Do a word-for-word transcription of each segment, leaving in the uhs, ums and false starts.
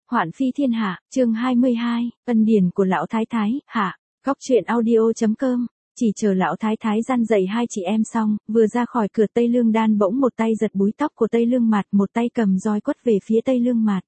Hoạn phi thiên hạ, chương hai mươi hai, ân điển của lão thái thái, hạ, góc truyện audio.com. Chỉ chờ lão thái thái gian dạy hai chị em xong, vừa ra khỏi cửa Tây Lương Đan bỗng một tay giật búi tóc của Tây Lương Mạt, một tay cầm roi quất về phía Tây Lương Mạt.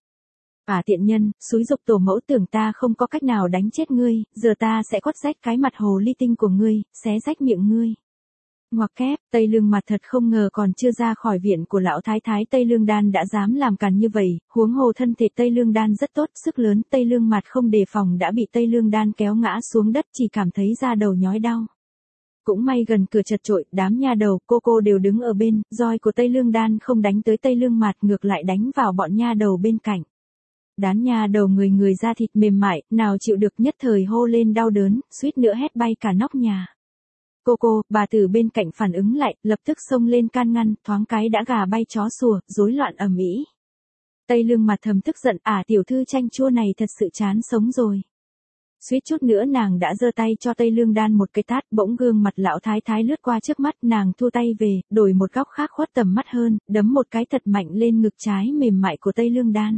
À tiện nhân, xúi dục tổ mẫu tưởng ta không có cách nào đánh chết ngươi, giờ ta sẽ quất rách cái mặt hồ ly tinh của ngươi, xé rách miệng ngươi. Ngoặc kép, Tây Lương Mạt thật không ngờ còn chưa ra khỏi viện của lão thái thái Tây Lương Đan đã dám làm càn như vậy, huống hồ thân thể Tây Lương Đan rất tốt, sức lớn, Tây Lương Mạt không đề phòng đã bị Tây Lương Đan kéo ngã xuống đất, chỉ cảm thấy da đầu nhói đau. Cũng may gần cửa chật chội, đám nha đầu, cô cô đều đứng ở bên, roi của Tây Lương Đan không đánh tới Tây Lương Mạt, ngược lại đánh vào bọn nha đầu bên cạnh. Đám nha đầu người người da thịt mềm mại, nào chịu được, nhất thời hô lên đau đớn, suýt nữa hét bay cả nóc nhà. Cô cô, bà tử bên cạnh phản ứng lại, lập tức xông lên can ngăn, thoáng cái đã gà bay chó sủa, rối loạn ầm ĩ. Tây Lương Mạt thầm tức giận, à tiểu thư chanh chua này thật sự chán sống rồi. Suýt chút nữa nàng đã giơ tay cho Tây Lương Đan một cái tát, bỗng gương mặt lão thái thái lướt qua trước mắt, nàng thu tay về, đổi một góc khác khuất tầm mắt hơn, đấm một cái thật mạnh lên ngực trái mềm mại của Tây Lương Đan.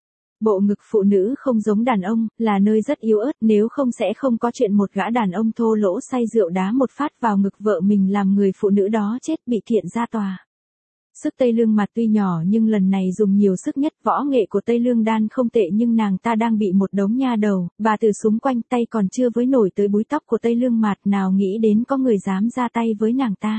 Bộ ngực phụ nữ không giống đàn ông, là nơi rất yếu ớt, nếu không sẽ không có chuyện một gã đàn ông thô lỗ say rượu đá một phát vào ngực vợ mình làm người phụ nữ đó chết bị kiện ra tòa. Sức Tây Lương Mạt tuy nhỏ nhưng lần này dùng nhiều sức nhất, võ nghệ của Tây Lương Đan không tệ nhưng nàng ta đang bị một đống nha đầu, bà từ xung quanh, tay còn chưa với nổi tới búi tóc của Tây Lương Mạt, nào nghĩ đến có người dám ra tay với nàng ta.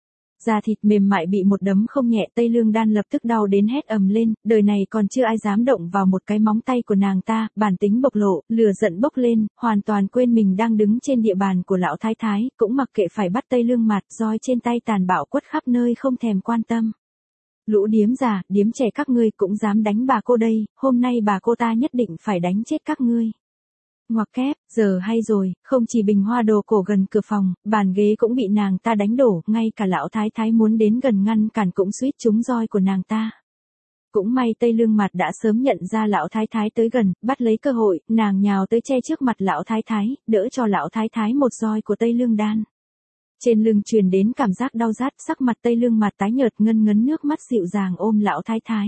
Da thịt mềm mại bị một đấm không nhẹ, Tây Lương Đan lập tức đau đến hét ầm lên, đời này còn chưa ai dám động vào một cái móng tay của nàng ta, bản tính bộc lộ, lửa giận bốc lên, hoàn toàn quên mình đang đứng trên địa bàn của lão thái thái, cũng mặc kệ phải bắt Tây Lương Mạt, roi trên tay tàn bạo quất khắp nơi không thèm quan tâm. Lũ điếm già, điếm trẻ các ngươi cũng dám đánh bà cô đây, hôm nay bà cô ta nhất định phải đánh chết các ngươi. Ngoặc kép, giờ hay rồi, không chỉ bình hoa đồ cổ gần cửa phòng, bàn ghế cũng bị nàng ta đánh đổ, ngay cả lão thái thái muốn đến gần ngăn cản cũng suýt trúng roi của nàng ta. Cũng may Tây Lương Mạt đã sớm nhận ra lão thái thái tới gần, bắt lấy cơ hội, nàng nhào tới che trước mặt lão thái thái, đỡ cho lão thái thái một roi của Tây Lương Đan. Trên lưng truyền đến cảm giác đau rát, sắc mặt Tây Lương Mạt tái nhợt, ngân ngấn nước mắt dịu dàng ôm lão thái thái.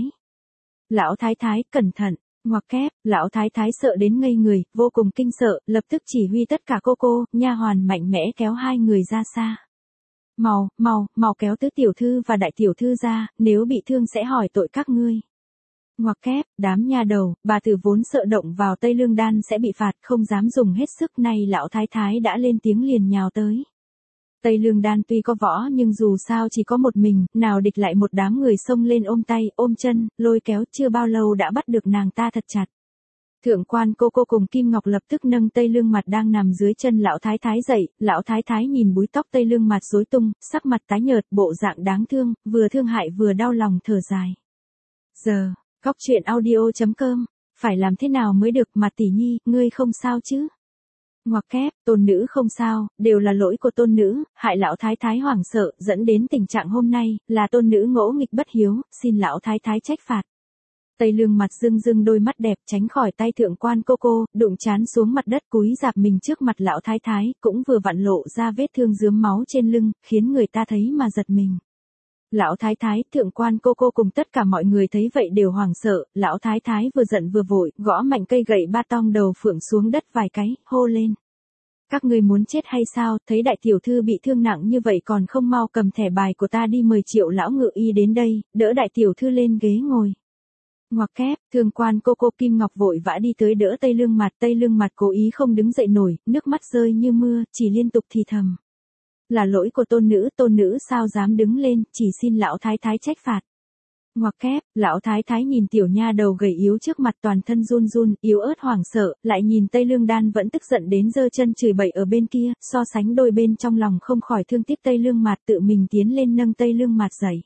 Lão thái thái, cẩn thận. Ngoặc kép, lão thái thái sợ đến ngây người, vô cùng kinh sợ, lập tức chỉ huy tất cả cô cô, nha hoàn mạnh mẽ kéo hai người ra xa. Mau, mau, mau kéo tứ tiểu thư và đại tiểu thư ra, nếu bị thương sẽ hỏi tội các ngươi. Ngoặc kép, đám nha đầu, bà tử vốn sợ động vào Tây Lương Đan sẽ bị phạt, không dám dùng hết sức, nay lão thái thái đã lên tiếng liền nhào tới. Tây Lương Đan tuy có võ nhưng dù sao chỉ có một mình, nào địch lại một đám người xông lên ôm tay, ôm chân, lôi kéo, chưa bao lâu đã bắt được nàng ta thật chặt. Thượng quan cô cô cùng Kim Ngọc lập tức nâng Tây Lương Mạt đang nằm dưới chân lão thái thái dậy, lão thái thái nhìn búi tóc Tây Lương Mạt rối tung, sắc mặt tái nhợt, bộ dạng đáng thương, vừa thương hại vừa đau lòng thở dài. Giờ, góc truyện audio.com, phải làm thế nào mới được, Mạt tỷ nhi, ngươi không sao chứ? Ngoặc kép, tôn nữ không sao, đều là lỗi của tôn nữ, hại lão thái thái hoảng sợ, dẫn đến tình trạng hôm nay, là tôn nữ ngỗ nghịch bất hiếu, xin lão thái thái trách phạt. Tây Lương Mạt rưng rưng đôi mắt đẹp tránh khỏi tay thượng quan cô cô, đụng chán xuống mặt đất cúi rạp mình trước mặt lão thái thái, cũng vừa vặn lộ ra vết thương rướm máu trên lưng, khiến người ta thấy mà giật mình. Lão thái thái, thượng quan cô cô cùng tất cả mọi người thấy vậy đều hoảng sợ, lão thái thái vừa giận vừa vội, gõ mạnh cây gậy ba tong đầu phượng xuống đất vài cái, hô lên. Các ngươi muốn chết hay sao, thấy đại tiểu thư bị thương nặng như vậy còn không mau cầm thẻ bài của ta đi mời Triệu lão ngự y đến đây, đỡ đại tiểu thư lên ghế ngồi. Ngoặc kép, thượng quan cô cô Kim Ngọc vội vã đi tới đỡ Tây Lương Mạt, Tây Lương Mạt cố ý không đứng dậy nổi, nước mắt rơi như mưa, chỉ liên tục thì thầm. Là lỗi của tôn nữ, tôn nữ sao dám đứng lên, chỉ xin lão thái thái trách phạt. Ngoặc kép, lão thái thái nhìn tiểu nha đầu gầy yếu trước mặt toàn thân run run, yếu ớt hoảng sợ, lại nhìn Tây Lương Đan vẫn tức giận đến giơ chân chửi bậy ở bên kia, so sánh đôi bên trong lòng không khỏi thương tiếc Tây Lương Mạt, tự mình tiến lên nâng Tây Lương Mạt dậy.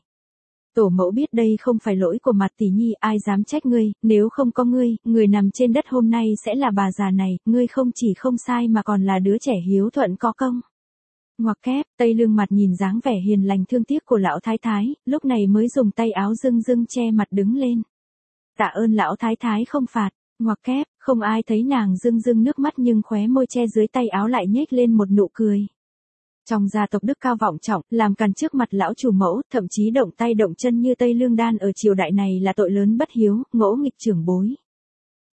Tổ mẫu biết đây không phải lỗi của Mạt tỷ nhi, ai dám trách ngươi, nếu không có ngươi, người nằm trên đất hôm nay sẽ là bà già này, ngươi không chỉ không sai mà còn là đứa trẻ hiếu thuận có công. Ngoặc kép, Tây Lương Mạt nhìn dáng vẻ hiền lành thương tiếc của lão thái thái, lúc này mới dùng tay áo dưng dưng che mặt đứng lên. Tạ ơn lão thái thái không phạt. Ngoặc kép, không ai thấy nàng dưng dưng nước mắt nhưng khóe môi che dưới tay áo lại nhếch lên một nụ cười. Trong gia tộc đức cao vọng trọng, làm càn trước mặt lão chủ mẫu, thậm chí động tay động chân như Tây Lương Đan ở triều đại này là tội lớn bất hiếu, ngỗ nghịch trưởng bối.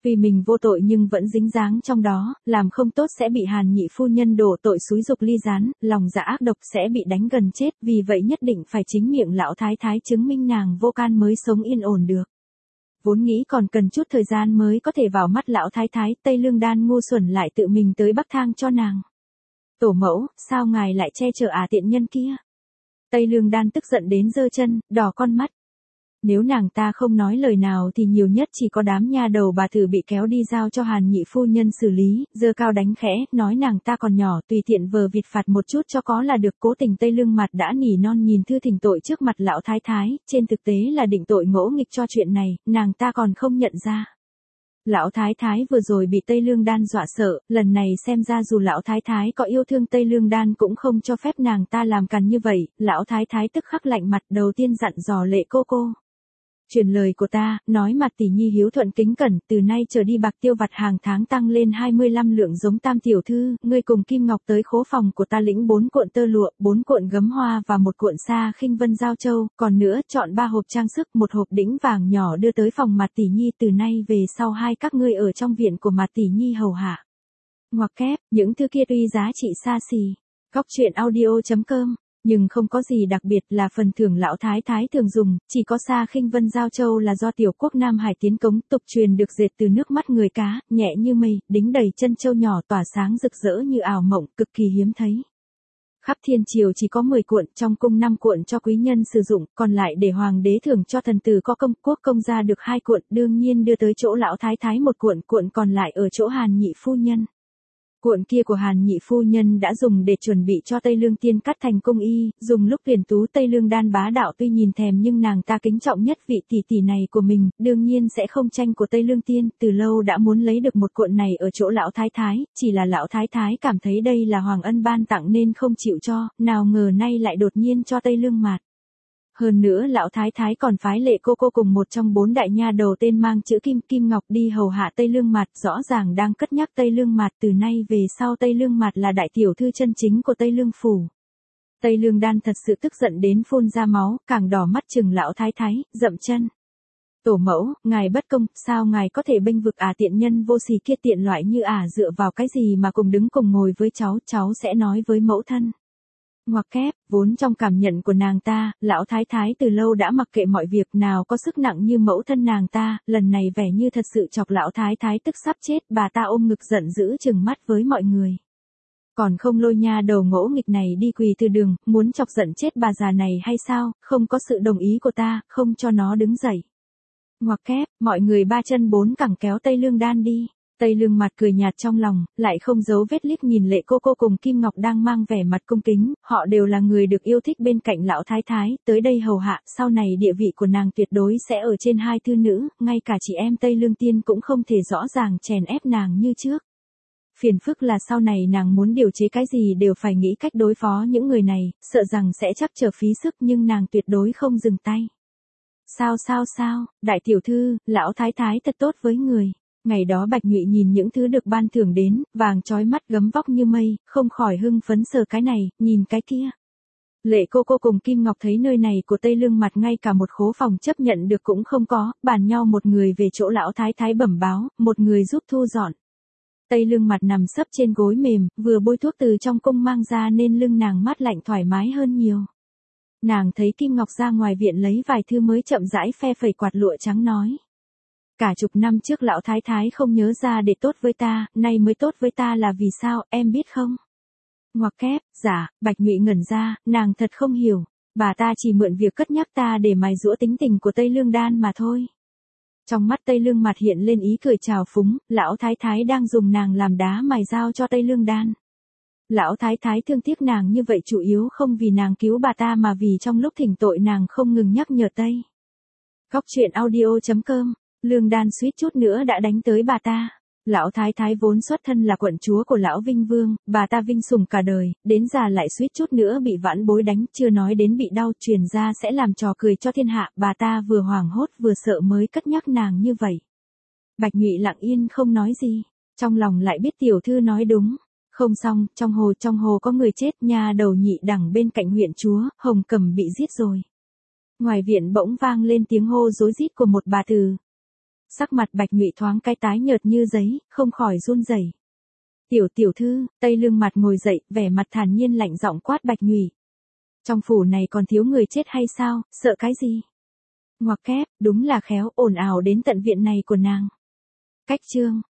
Vì mình vô tội nhưng vẫn dính dáng trong đó, làm không tốt sẽ bị Hàn nhị phu nhân đổ tội xúi dục ly gián, lòng dạ ác độc sẽ bị đánh gần chết, vì vậy nhất định phải chính miệng lão thái thái chứng minh nàng vô can mới sống yên ổn được. Vốn nghĩ còn cần chút thời gian mới có thể vào mắt lão thái thái, Tây Lương Đan ngu xuẩn lại tự mình tới bắc thang cho nàng. Tổ mẫu, sao ngài lại che chở à tiện nhân kia? Tây Lương Đan tức giận đến giơ chân, đỏ con mắt. Nếu nàng ta không nói lời nào thì nhiều nhất chỉ có đám nha đầu bà thử bị kéo đi giao cho Hàn nhị phu nhân xử lý, giơ cao đánh khẽ, nói nàng ta còn nhỏ tùy tiện vờ vịt phạt một chút cho có là được. Cố Tình Tây Lương mặt đã nỉ non nhìn thư thỉnh tội trước mặt lão thái thái, trên thực tế là định tội ngỗ nghịch cho chuyện này, nàng ta còn không nhận ra. Lão thái thái vừa rồi bị Tây Lương Đan dọa sợ, lần này xem ra dù lão thái thái có yêu thương Tây Lương Đan cũng không cho phép nàng ta làm càn như vậy, lão thái thái tức khắc lạnh mặt đầu tiên dặn dò Lệ cô cô. Truyền lời của ta, nói mặt tỷ nhi hiếu thuận kính cẩn, từ nay trở đi bạc tiêu vặt hàng tháng tăng lên hai mươi lăm lượng giống tam tiểu thư, ngươi cùng Kim Ngọc tới khố phòng của ta lĩnh bốn cuộn tơ lụa, bốn cuộn gấm hoa và một cuộn sa khinh vân giao châu, còn nữa chọn ba hộp trang sức, một hộp đĩnh vàng nhỏ đưa tới phòng mặt tỷ nhi, từ nay về sau hai các ngươi ở trong viện của mặt tỷ nhi hầu hạ. Ngoặc kép, những thứ kia tuy giá trị xa xỉ. Góc truyện audio chấm com nhưng không có gì đặc biệt, là phần thưởng lão thái thái thường dùng, chỉ có sa khinh vân giao châu là do tiểu quốc Nam Hải tiến cống, tục truyền được dệt từ nước mắt người cá, nhẹ như mây, đính đầy chân châu nhỏ tỏa sáng rực rỡ như ảo mộng, cực kỳ hiếm thấy. Khắp thiên triều chỉ có mười cuộn, trong cung năm cuộn cho quý nhân sử dụng, còn lại để hoàng đế thưởng cho thần tử có công, quốc công gia được hai cuộn, đương nhiên đưa tới chỗ lão thái thái một cuộn, cuộn còn lại ở chỗ Hàn nhị phu nhân. Cuộn kia của Hàn nhị phu nhân đã dùng để chuẩn bị cho Tây Lương Tiên cắt thành cung y, dùng lúc tuyển tú Tây Lương Đan bá đạo tuy nhìn thèm nhưng nàng ta kính trọng nhất vị tỷ tỷ này của mình, đương nhiên sẽ không tranh của Tây Lương Tiên, từ lâu đã muốn lấy được một cuộn này ở chỗ lão thái thái, chỉ là lão thái thái cảm thấy đây là hoàng ân ban tặng nên không chịu cho, nào ngờ nay lại đột nhiên cho Tây Lương Mạt. Hơn nữa lão thái thái còn phái Lệ cô cô cùng một trong bốn đại nha đầu tên mang chữ Kim Kim Ngọc đi hầu hạ Tây Lương Mạt, rõ ràng đang cất nhắc Tây Lương Mạt, từ nay về sau Tây Lương Mạt là đại tiểu thư chân chính của Tây Lương phủ. Tây Lương Đan thật sự tức giận đến phun ra máu, càng đỏ mắt chừng lão thái thái, dậm chân. Tổ mẫu, ngài bất công, sao ngài có thể bênh vực à tiện nhân vô sỉ kia, tiện loại như à dựa vào cái gì mà cùng đứng cùng ngồi với cháu, cháu sẽ nói với mẫu thân. Ngoặc kép, vốn trong cảm nhận của nàng ta, lão thái thái từ lâu đã mặc kệ mọi việc, nào có sức nặng như mẫu thân nàng ta, lần này vẻ như thật sự chọc lão thái thái tức sắp chết, bà ta ôm ngực giận dữ trừng mắt với mọi người. Còn không lôi nha đầu ngỗ nghịch này đi quỳ từ đường, muốn chọc giận chết bà già này hay sao, không có sự đồng ý của ta, không cho nó đứng dậy. Ngoặc kép, mọi người ba chân bốn cẳng kéo Tây Lương Đan đi. Tây Lương Mặt cười nhạt trong lòng, lại không giấu vết liếc nhìn Lệ cô cô cùng Kim Ngọc đang mang vẻ mặt cung kính, họ đều là người được yêu thích bên cạnh lão thái thái, tới đây hầu hạ, sau này địa vị của nàng tuyệt đối sẽ ở trên hai thư nữ, ngay cả chị em Tây Lương Tiên cũng không thể rõ ràng chèn ép nàng như trước. Phiền phức là sau này nàng muốn điều chế cái gì đều phải nghĩ cách đối phó những người này, sợ rằng sẽ chắc trở phí sức nhưng nàng tuyệt đối không dừng tay. Sao sao sao, đại tiểu thư, lão thái thái thật tốt với người. Ngày đó Bạch Nhụy nhìn những thứ được ban thưởng đến, vàng trói mắt gấm vóc như mây, không khỏi hưng phấn sờ cái này, nhìn cái kia. Lệ cô cô cùng Kim Ngọc thấy nơi này của Tây Lương Mặt ngay cả một khố phòng chấp nhận được cũng không có, bàn nhau một người về chỗ lão thái thái bẩm báo, một người giúp thu dọn. Tây Lương Mặt nằm sấp trên gối mềm, vừa bôi thuốc từ trong cung mang ra nên lưng nàng mát lạnh thoải mái hơn nhiều. Nàng thấy Kim Ngọc ra ngoài viện lấy vài thư mới chậm rãi phe phẩy quạt lụa trắng nói. Cả chục năm trước lão thái thái không nhớ ra để tốt với ta, nay mới tốt với ta là vì sao, em biết không? Ngoặc kép, dạ, Bạch Nhụy ngẩn ra, nàng thật không hiểu, bà ta chỉ mượn việc cất nhắc ta để mài giũa tính tình của Tây Lương Đan mà thôi. Trong mắt Tây Lương Mặt hiện lên ý cười trào phúng, lão thái thái đang dùng nàng làm đá mài dao cho Tây Lương Đan. Lão thái thái thương tiếc nàng như vậy chủ yếu không vì nàng cứu bà ta mà vì trong lúc thỉnh tội nàng không ngừng nhắc nhở Tây. Góc truyện audio chấm com Lương Đan suýt chút nữa đã đánh tới bà ta. Lão thái thái vốn xuất thân là quận chúa của lão Vinh Vương, bà ta vinh sủng cả đời, đến già lại suýt chút nữa bị vãn bối đánh, chưa nói đến bị đau, truyền ra sẽ làm trò cười cho thiên hạ, bà ta vừa hoảng hốt vừa sợ mới cất nhắc nàng như vậy. Bạch Nhụy lặng yên không nói gì, trong lòng lại biết tiểu thư nói đúng. Không xong, trong hồ trong hồ có người chết, nha đầu nhị đẳng bên cạnh huyện chúa, Hồng Cẩm bị giết rồi. Ngoài viện bỗng vang lên tiếng hô rối rít của một bà từ. Sắc mặt Bạch Nhụy thoáng cái tái nhợt như giấy, không khỏi run rẩy. Tiểu tiểu thư, Tây Lương mặt ngồi dậy, vẻ mặt thản nhiên lạnh giọng quát Bạch Nhụy. Trong phủ này còn thiếu người chết hay sao, sợ cái gì? Ngoặc kép, đúng là khéo, ồn ào đến tận viện này của nàng. Cách chương.